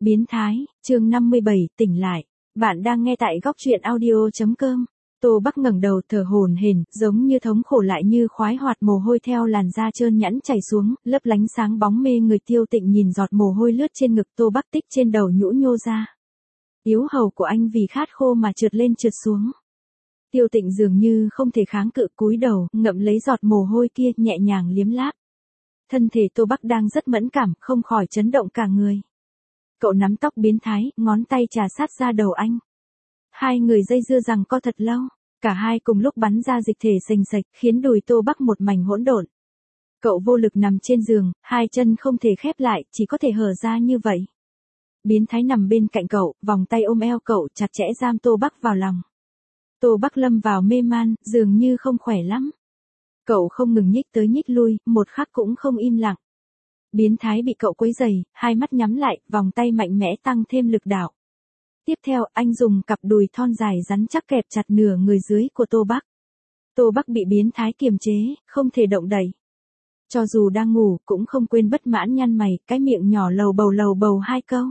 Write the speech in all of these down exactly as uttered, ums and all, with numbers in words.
Biến thái, chương năm mươi bảy, tỉnh lại. Bạn đang nghe tại góc truyện audio chấm com. Tô Bắc ngẩng đầu thở hổn hển, giống như thống khổ lại như khoái hoạt, mồ hôi theo làn da trơn nhẵn chảy xuống, lấp lánh sáng bóng mê người. Tiêu Tịnh nhìn giọt mồ hôi lướt trên ngực Tô Bắc tích trên đầu nhũ nhô ra. Yếu hầu của anh vì khát khô mà trượt lên trượt xuống. Tiêu Tịnh dường như không thể kháng cự, cúi đầu, ngậm lấy giọt mồ hôi kia, nhẹ nhàng liếm láp. Thân thể Tô Bắc đang rất mẫn cảm, không khỏi chấn động cả người. Cậu nắm tóc biến thái, ngón tay trà sát ra đầu anh. Hai người dây dưa rằng co thật lâu, cả hai cùng lúc bắn ra dịch thể sềnh sạch, khiến đùi Tô Bắc một mảnh hỗn độn. Cậu vô lực nằm trên giường, hai chân không thể khép lại, chỉ có thể hở ra như vậy. Biến thái nằm bên cạnh cậu, vòng tay ôm eo cậu, chặt chẽ giam Tô Bắc vào lòng. Tô Bắc lâm vào mê man, dường như không khỏe lắm. Cậu không ngừng nhích tới nhích lui, một khắc cũng không im lặng. Biến thái bị cậu quấy rầy, hai mắt nhắm lại, vòng tay mạnh mẽ tăng thêm lực đạo. Tiếp theo, anh dùng cặp đùi thon dài rắn chắc kẹp chặt nửa người dưới của Tô Bắc. Tô Bắc bị biến thái kiềm chế, không thể động đậy. Cho dù đang ngủ, cũng không quên bất mãn nhăn mày, cái miệng nhỏ lầu bầu lầu bầu hai câu.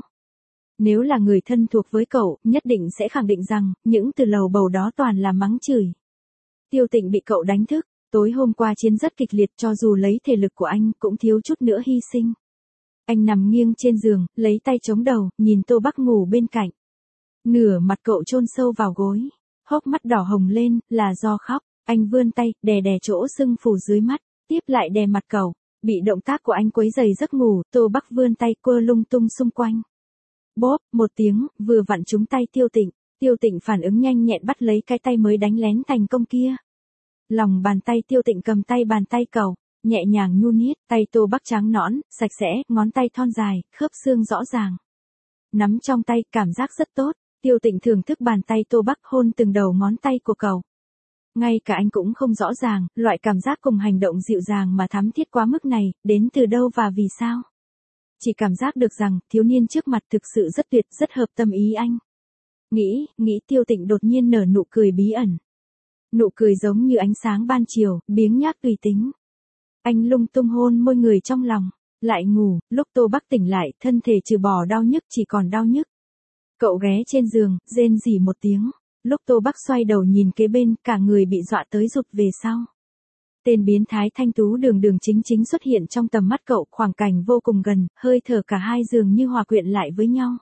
Nếu là người thân thuộc với cậu, nhất định sẽ khẳng định rằng, những từ lầu bầu đó toàn là mắng chửi. Tiêu Tịnh bị cậu đánh thức. Tối hôm qua chiến rất kịch liệt, cho dù lấy thể lực của anh cũng thiếu chút nữa hy sinh. Anh nằm nghiêng trên giường, lấy tay chống đầu, nhìn Tô Bắc ngủ bên cạnh. Nửa mặt cậu chôn sâu vào gối, hốc mắt đỏ hồng lên, là do khóc. Anh vươn tay, đè đè chỗ sưng phù dưới mắt, tiếp lại đè mặt cậu. Bị động tác của anh quấy rầy giấc ngủ, Tô Bắc vươn tay quơ lung tung xung quanh. Bóp, một tiếng, vừa vặn trúng tay Tiêu Tịnh. Tiêu Tịnh phản ứng nhanh nhẹn bắt lấy cái tay mới đánh lén thành công kia. Lòng bàn tay Tiêu Tịnh cầm tay bàn tay cậu, nhẹ nhàng nhu niết, tay Tô Bắc trắng nõn, sạch sẽ, ngón tay thon dài, khớp xương rõ ràng. Nắm trong tay, cảm giác rất tốt. Tiêu Tịnh thưởng thức bàn tay Tô Bắc, hôn từng đầu ngón tay của cậu. Ngay cả anh cũng không rõ ràng, loại cảm giác cùng hành động dịu dàng mà thắm thiết quá mức này, đến từ đâu và vì sao. Chỉ cảm giác được rằng, thiếu niên trước mặt thực sự rất tuyệt, rất hợp tâm ý anh. Nghĩ, nghĩ Tiêu Tịnh đột nhiên nở nụ cười bí ẩn. Nụ cười giống như ánh sáng ban chiều, biếng nhác tùy tính. Anh lung tung hôn môi người trong lòng, lại ngủ. Lúc Tô Bắc tỉnh lại, thân thể trừ bỏ đau nhức chỉ còn đau nhức. Cậu ghé trên giường, rên rỉ một tiếng. Lúc Tô Bắc xoay đầu nhìn kế bên, cả người bị dọa tới rụt về sau. Tên biến thái thanh tú đường đường chính chính xuất hiện trong tầm mắt cậu, khoảng cảnh vô cùng gần, hơi thở cả hai dường như hòa quyện lại với nhau.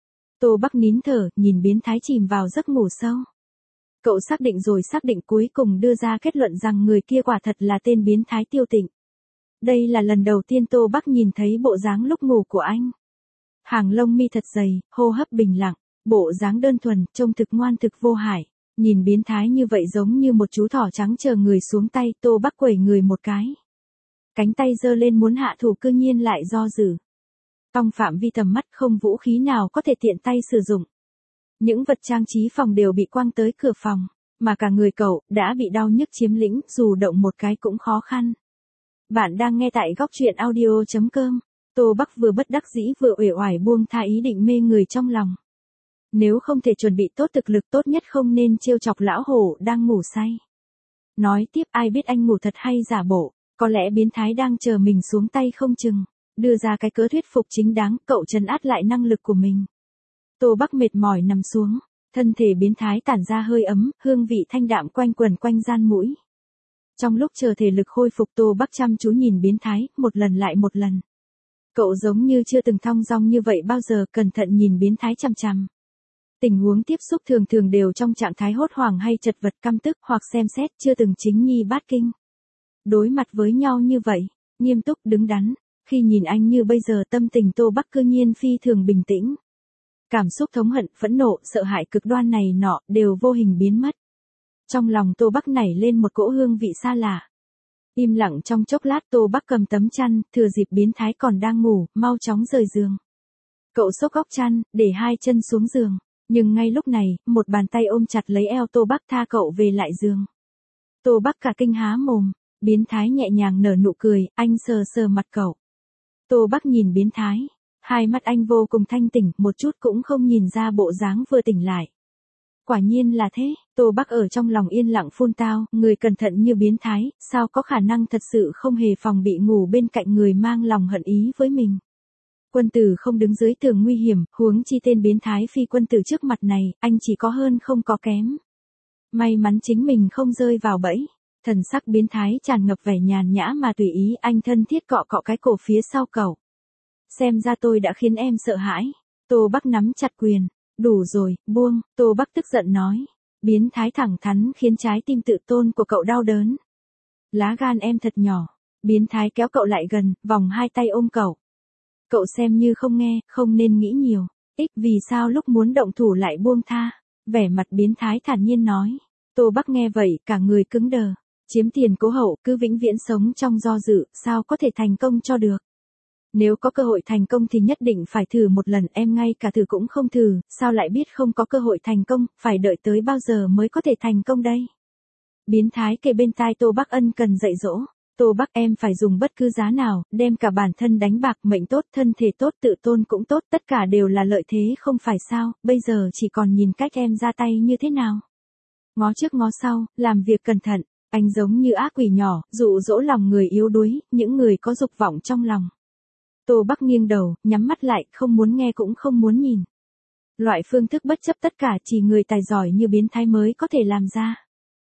Tô Bắc nín thở, nhìn biến thái chìm vào giấc ngủ sâu. Cậu xác định rồi xác định, cuối cùng đưa ra kết luận rằng người kia quả thật là tên biến thái Tiêu Tịnh. Đây là lần đầu tiên Tô Bắc nhìn thấy bộ dáng lúc ngủ của anh. Hàng lông mi thật dày, hô hấp bình lặng, bộ dáng đơn thuần, trông thực ngoan thực vô hại. Nhìn biến thái như vậy giống như một chú thỏ trắng chờ người xuống tay. Tô Bắc quẩy người một cái. Cánh tay giơ lên muốn hạ thủ, cư nhiên lại do dự. Trong phạm vi tầm mắt không vũ khí nào có thể tiện tay sử dụng. Những vật trang trí phòng đều bị quăng tới cửa phòng, mà cả người cậu đã bị đau nhức chiếm lĩnh, dù động một cái cũng khó khăn. Bạn đang nghe tại góc truyện audio chấm com. Tô Bắc vừa bất đắc dĩ vừa uể oải buông tha ý định mê người trong lòng. Nếu không thể chuẩn bị tốt thực lực, tốt nhất không nên trêu chọc lão hổ đang ngủ say. Nói tiếp, ai biết anh ngủ thật hay giả bộ, có lẽ biến thái đang chờ mình xuống tay không chừng. Đưa ra cái cớ thuyết phục chính đáng, cậu trấn áp lại năng lực của mình. Tô Bắc mệt mỏi nằm xuống, thân thể biến thái tản ra hơi ấm, hương vị thanh đạm quanh quẩn quanh gian mũi. Trong lúc chờ thể lực khôi phục, Tô Bắc chăm chú nhìn biến thái, một lần lại một lần. Cậu giống như chưa từng thong dong như vậy bao giờ, cẩn thận nhìn biến thái chằm chằm. Tình huống tiếp xúc thường thường đều trong trạng thái hốt hoảng hay chật vật, căm tức hoặc xem xét, chưa từng chính nhi bát kinh. Đối mặt với nhau như vậy, nghiêm túc đứng đắn, khi nhìn anh như bây giờ tâm tình Tô Bắc cư nhiên phi thường bình tĩnh. Cảm xúc thống hận, phẫn nộ, sợ hãi cực đoan này nọ, đều vô hình biến mất. Trong lòng Tô Bắc nảy lên một cỗ hương vị xa lạ. Im lặng trong chốc lát, Tô Bắc cầm tấm chăn, thừa dịp biến thái còn đang ngủ, mau chóng rời giường. Cậu xốc góc chăn, để hai chân xuống giường. Nhưng ngay lúc này, một bàn tay ôm chặt lấy eo Tô Bắc, tha cậu về lại giường. Tô Bắc cả kinh há mồm, biến thái nhẹ nhàng nở nụ cười, anh sờ sờ mặt cậu. Tô Bắc nhìn biến thái. Hai mắt anh vô cùng thanh tỉnh, một chút cũng không nhìn ra bộ dáng vừa tỉnh lại. Quả nhiên là thế, Tô Bắc ở trong lòng yên lặng phun tao, người cẩn thận như biến thái, sao có khả năng thật sự không hề phòng bị ngủ bên cạnh người mang lòng hận ý với mình. Quân tử không đứng dưới tường nguy hiểm, huống chi tên biến thái phi quân tử trước mặt này, anh chỉ có hơn không có kém. May mắn chính mình không rơi vào bẫy. Thần sắc biến thái tràn ngập vẻ nhàn nhã mà tùy ý, anh thân thiết cọ cọ cái cổ phía sau cậu. Xem ra tôi đã khiến em sợ hãi. Tô Bắc nắm chặt quyền. Đủ rồi, buông, Tô Bắc tức giận nói. Biến thái thẳng thắn khiến trái tim tự tôn của cậu đau đớn. Lá gan em thật nhỏ. Biến thái kéo cậu lại gần, vòng hai tay ôm cậu. Cậu xem như không nghe, không nên nghĩ nhiều. Ích vì sao lúc muốn động thủ lại buông tha. Vẻ mặt biến thái thản nhiên nói. Tô Bắc nghe vậy, cả người cứng đờ. Chiếm tiền cố hậu, cứ vĩnh viễn sống trong do dự, sao có thể thành công cho được. Nếu có cơ hội thành công thì nhất định phải thử một lần, em ngay cả thử cũng không thử, sao lại biết không có cơ hội thành công, phải đợi tới bao giờ mới có thể thành công đây. Biến thái kề bên tai Tô Bắc ân cần dạy dỗ. Tô Bắc, em phải dùng bất cứ giá nào, đem cả bản thân đánh bạc, mệnh tốt, thân thể tốt, tự tôn cũng tốt, tất cả đều là lợi thế không phải sao, bây giờ chỉ còn nhìn cách em ra tay như thế nào. Ngó trước ngó sau, làm việc cẩn thận, anh giống như ác quỷ nhỏ, dụ dỗ lòng người yếu đuối, những người có dục vọng trong lòng. Tô Bắc nghiêng đầu, nhắm mắt lại, không muốn nghe cũng không muốn nhìn. Loại phương thức bất chấp tất cả chỉ người tài giỏi như biến thái mới có thể làm ra.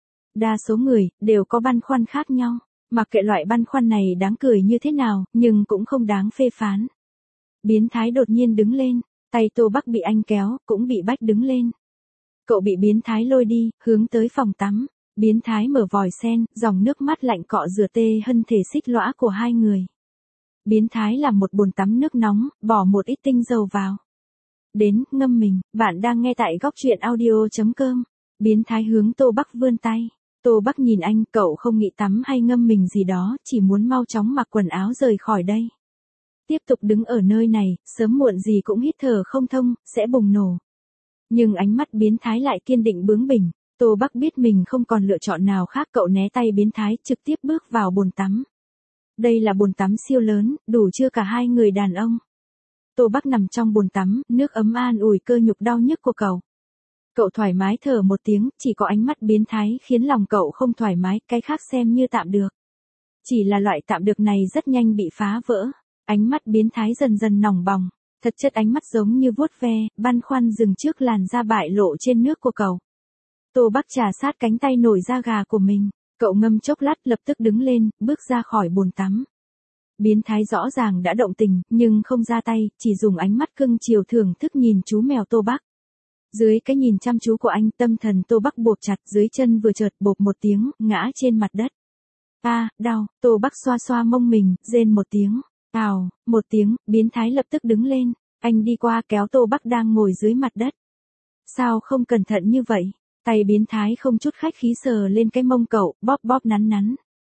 Đa số người, đều có băn khoăn khác nhau. Mặc kệ loại băn khoăn này đáng cười như thế nào, nhưng cũng không đáng phê phán. Biến thái đột nhiên đứng lên, tay Tô Bắc bị anh kéo, cũng bị bách đứng lên. Cậu bị biến thái lôi đi, hướng tới phòng tắm. Biến thái mở vòi sen, dòng nước mắt lạnh cọ rửa tê hân thể xích lõa của hai người. Biến thái làm một bồn tắm nước nóng, bỏ một ít tinh dầu vào. Đến, ngâm mình, bạn đang nghe tại góc truyện audio.com. Biến thái hướng Tô Bắc vươn tay. Tô Bắc nhìn anh, cậu không nghĩ tắm hay ngâm mình gì đó, chỉ muốn mau chóng mặc quần áo rời khỏi đây. Tiếp tục đứng ở nơi này, sớm muộn gì cũng hít thở không thông, sẽ bùng nổ. Nhưng ánh mắt biến thái lại kiên định bướng bỉnh. Tô Bắc biết mình không còn lựa chọn nào khác, cậu né tay biến thái, trực tiếp bước vào bồn tắm. Đây là bồn tắm siêu lớn, đủ chưa cả hai người đàn ông. Tô Bắc nằm trong bồn tắm, nước ấm an ủi cơ nhục đau nhức của cậu. Cậu thoải mái thở một tiếng, chỉ có ánh mắt biến thái khiến lòng cậu không thoải mái, cái khác xem như tạm được. Chỉ là loại tạm được này rất nhanh bị phá vỡ. Ánh mắt biến thái dần dần nòng bòng, thật chất ánh mắt giống như vuốt ve, băn khoăn dừng trước làn da bại lộ trên nước của cậu. Tô Bắc trà sát cánh tay nổi da gà của mình, cậu ngâm chốc lát lập tức đứng lên, bước ra khỏi bồn tắm. Biến thái rõ ràng đã động tình, nhưng không ra tay, chỉ dùng ánh mắt cưng chiều thưởng thức nhìn chú mèo Tô Bắc. Dưới cái nhìn chăm chú của anh, tâm thần Tô Bắc buộc chặt, dưới chân vừa chợt bộp một tiếng, ngã trên mặt đất. A, à, đau, Tô Bắc xoa xoa mông mình, rên một tiếng. Ào, một tiếng, biến thái lập tức đứng lên, anh đi qua kéo Tô Bắc đang ngồi dưới mặt đất. Sao không cẩn thận như vậy? Tay biến thái không chút khách khí sờ lên cái mông cậu, bóp bóp nắn nắn.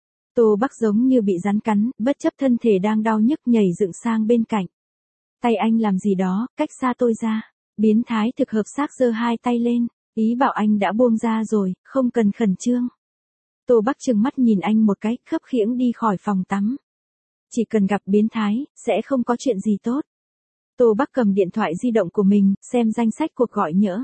Tô Bắc giống như bị rắn cắn, bất chấp thân thể đang đau nhức nhảy dựng sang bên cạnh. Tay anh làm gì đó, cách xa tôi ra. Biến thái thực hợp xác giơ hai tay lên, ý bảo anh đã buông ra rồi, không cần khẩn trương. Tô Bắc trừng mắt nhìn anh một cái, khấp khiễng đi khỏi phòng tắm. Chỉ cần gặp biến thái, sẽ không có chuyện gì tốt. Tô Bắc cầm điện thoại di động của mình, xem danh sách cuộc gọi nhỡ.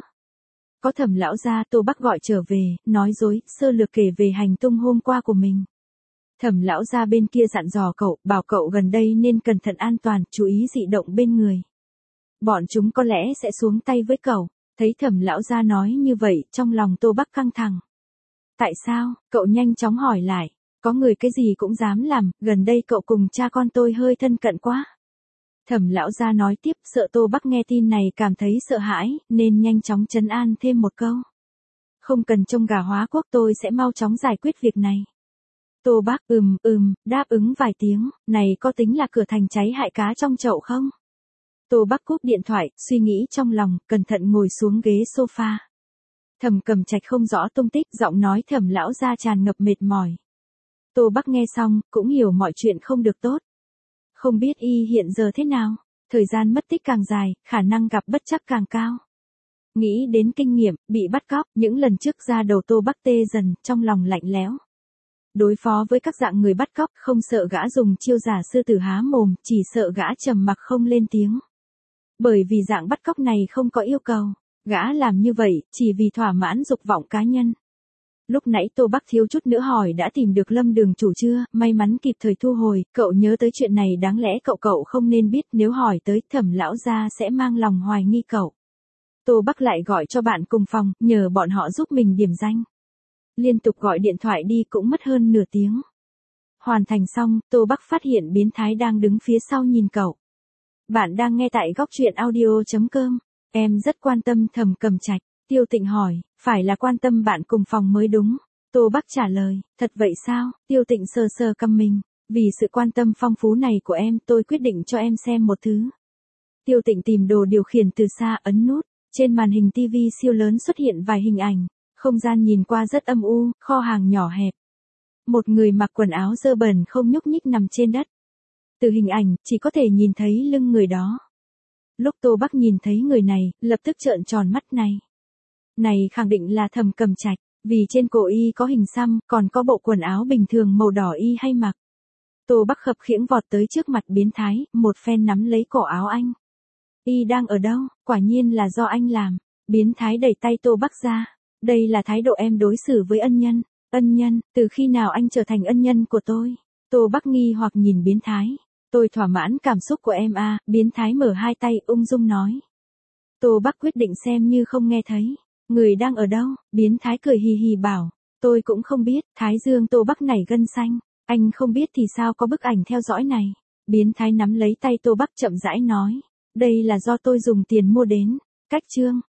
Có Thẩm lão gia, Tô Bắc gọi trở về, nói dối, sơ lược kể về hành tung hôm qua của mình. Thẩm lão gia bên kia dặn dò cậu, bảo cậu gần đây nên cẩn thận an toàn, chú ý dị động bên người. Bọn chúng có lẽ sẽ xuống tay với cậu. Thấy Thẩm lão gia nói như vậy, trong lòng Tô Bắc căng thẳng. Tại sao? Cậu nhanh chóng hỏi lại. Có người cái gì cũng dám làm, gần đây cậu cùng cha con tôi hơi thân cận quá. Thẩm lão gia nói tiếp, sợ Tô Bắc nghe tin này cảm thấy sợ hãi, nên nhanh chóng trấn an thêm một câu. Không cần trông gà hóa quốc, tôi sẽ mau chóng giải quyết việc này. Tô Bắc ừm ừm, đáp ứng vài tiếng, này có tính là cửa thành cháy hại cá trong chậu không? Tô Bắc cúp điện thoại, suy nghĩ trong lòng, cẩn thận ngồi xuống ghế sofa. Thẩm Cầm Trạch không rõ tung tích, giọng nói Thẩm lão gia tràn ngập mệt mỏi. Tô Bắc nghe xong, cũng hiểu mọi chuyện không được tốt. Không biết y hiện giờ thế nào, thời gian mất tích càng dài, khả năng gặp bất trắc càng cao. Nghĩ đến kinh nghiệm, bị bắt cóc, những lần trước ra đầu Tô Bắc tê dần, trong lòng lạnh lẽo. Đối phó với các dạng người bắt cóc, không sợ gã dùng chiêu giả sư tử há mồm, chỉ sợ gã trầm mặc không lên tiếng. Bởi vì dạng bắt cóc này không có yêu cầu, gã làm như vậy, chỉ vì thỏa mãn dục vọng cá nhân. Lúc nãy Tô Bắc thiếu chút nữa hỏi đã tìm được Lâm Đường chủ chưa, may mắn kịp thời thu hồi, cậu nhớ tới chuyện này đáng lẽ cậu cậu không nên biết, nếu hỏi tới Thẩm lão gia sẽ mang lòng hoài nghi cậu. Tô Bắc lại gọi cho bạn cùng phòng, nhờ bọn họ giúp mình điểm danh. Liên tục gọi điện thoại đi cũng mất hơn nửa tiếng. Hoàn thành xong, Tô Bắc phát hiện biến thái đang đứng phía sau nhìn cậu. Bạn đang nghe tại góc truyện audio.com. Em rất quan tâm Thẩm Cầm Trạch. Tiêu Tịnh hỏi, phải là quan tâm bạn cùng phòng mới đúng. Tô Bắc trả lời, thật vậy sao? Tiêu Tịnh sờ sờ cằm mình. Vì sự quan tâm phong phú này của em, tôi quyết định cho em xem một thứ. Tiêu Tịnh tìm đồ điều khiển từ xa, ấn nút. Trên màn hình ti vi siêu lớn xuất hiện vài hình ảnh. Không gian nhìn qua rất âm u, kho hàng nhỏ hẹp. Một người mặc quần áo dơ bẩn không nhúc nhích nằm trên đất. Từ hình ảnh, chỉ có thể nhìn thấy lưng người đó. Lúc Tô Bắc nhìn thấy người này, lập tức trợn tròn mắt này. Này khẳng định là Thẩm Cầm Trạch, vì trên cổ y có hình xăm, còn có bộ quần áo bình thường màu đỏ y hay mặc. Tô Bắc khập khiễng vọt tới trước mặt biến thái, một phen nắm lấy cổ áo anh. Y đang ở đâu? Quả nhiên là do anh làm. Biến thái đẩy tay Tô Bắc ra. Đây là thái độ em đối xử với ân nhân. Ân nhân, từ khi nào anh trở thành ân nhân của tôi? Tô Bắc nghi hoặc nhìn biến thái. Tôi thỏa mãn cảm xúc của em à, biến thái mở hai tay ung dung nói. Tô Bắc quyết định xem như không nghe thấy. Người đang ở đâu? Biến thái cười hì hì bảo. Tôi cũng không biết, thái dương Tô Bắc nảy gân xanh. Anh không biết thì sao có bức ảnh theo dõi này. Biến thái nắm lấy tay Tô Bắc chậm rãi nói. Đây là do tôi dùng tiền mua đến. Cách chương.